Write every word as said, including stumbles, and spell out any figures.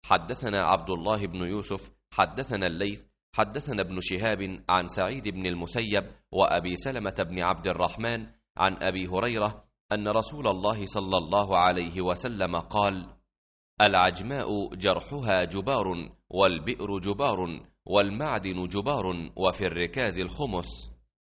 حدثنا عبد الله بن يوسف حدثنا الليث حدثنا ابن شهاب عن سعيد بن المسيب وأبي سلمة بن عبد الرحمن عن أبي هريرة أن رسول الله صلى الله عليه وسلم قال: العجماء جرحها جبار، والبئر جبار، والمعدن جبار، وفي الركاز الخمس.